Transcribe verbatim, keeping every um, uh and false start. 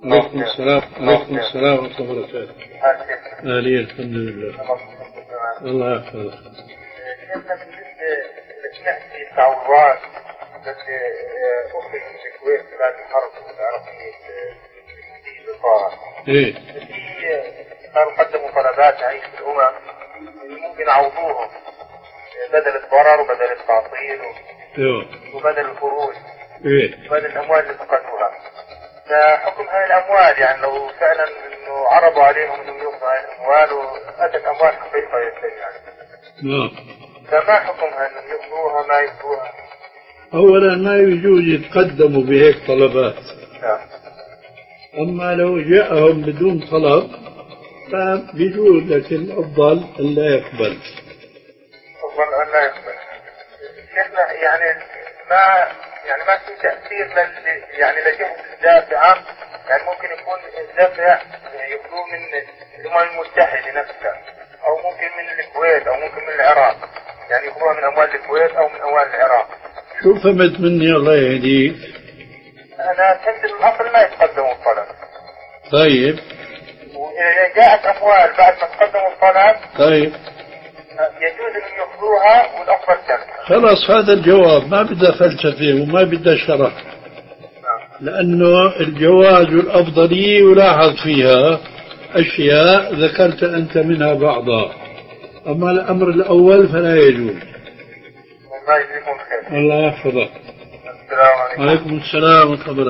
عليكم السلام. عليكم السلام ورحمة الله وبركاته. أهلين الحمد لله. الله يحفظك. كنا بالنسبة نحكي التعويضات التي أخرج من الكويت بعد الحرب العراقية في الإطار. إيه. صاروا قدموا طلبات عيش الأمم ممكن يعوضوهم بدل الضرر وبدل التعطيل وبدل الخروج. إيه. وبدل الأموال اللي فقدوها. فحكم هاي الأموال يعني لو فعلا إنه عرضوا عليهم إنهم يوفوا هاي الأموال وأتت أموال حقيقة يعني. نعم. فما حكمها إنهم يأخذوها ما يأخذوها؟ أولا ما يجوز يتقدموا بهيك طلبات. نعم. أما لو جاءهم بدون طلب فبيجوز، لكن الأفضل أن لا يقبل. أفضل أن لا يقبل. شيخنا يعني ما يعني ما في تأثير لل يعني لجهة الدافع، يعني ممكن يكون الدافع يأخذوه من الأمم المتحدة نفسها أو ممكن من الكويت أو ممكن من العراق، يعني يأخذوها من أموال الكويت أو من أموال العراق. شو فهمت مني الله يهديك؟ أنا فهمت الأصل ما يتقدموا الطلب. طيب. وإذا جاءت أموال بعد ما تقدموا الطلب طيب يجوز أن يأخذوها والأفضل تركها. خلاص هذا الجواب ما بدأ فلسفة وما بدأ شرح، لأنه الجواز والأفضلية يلاحظ فيها أشياء ذكرت أنت منها بعضها، أما الأمر الأول فلا يجوز. الله يجزيكم خير. الله يحفظك. السلام عليكم. وعليكم السلام ورحمة الله.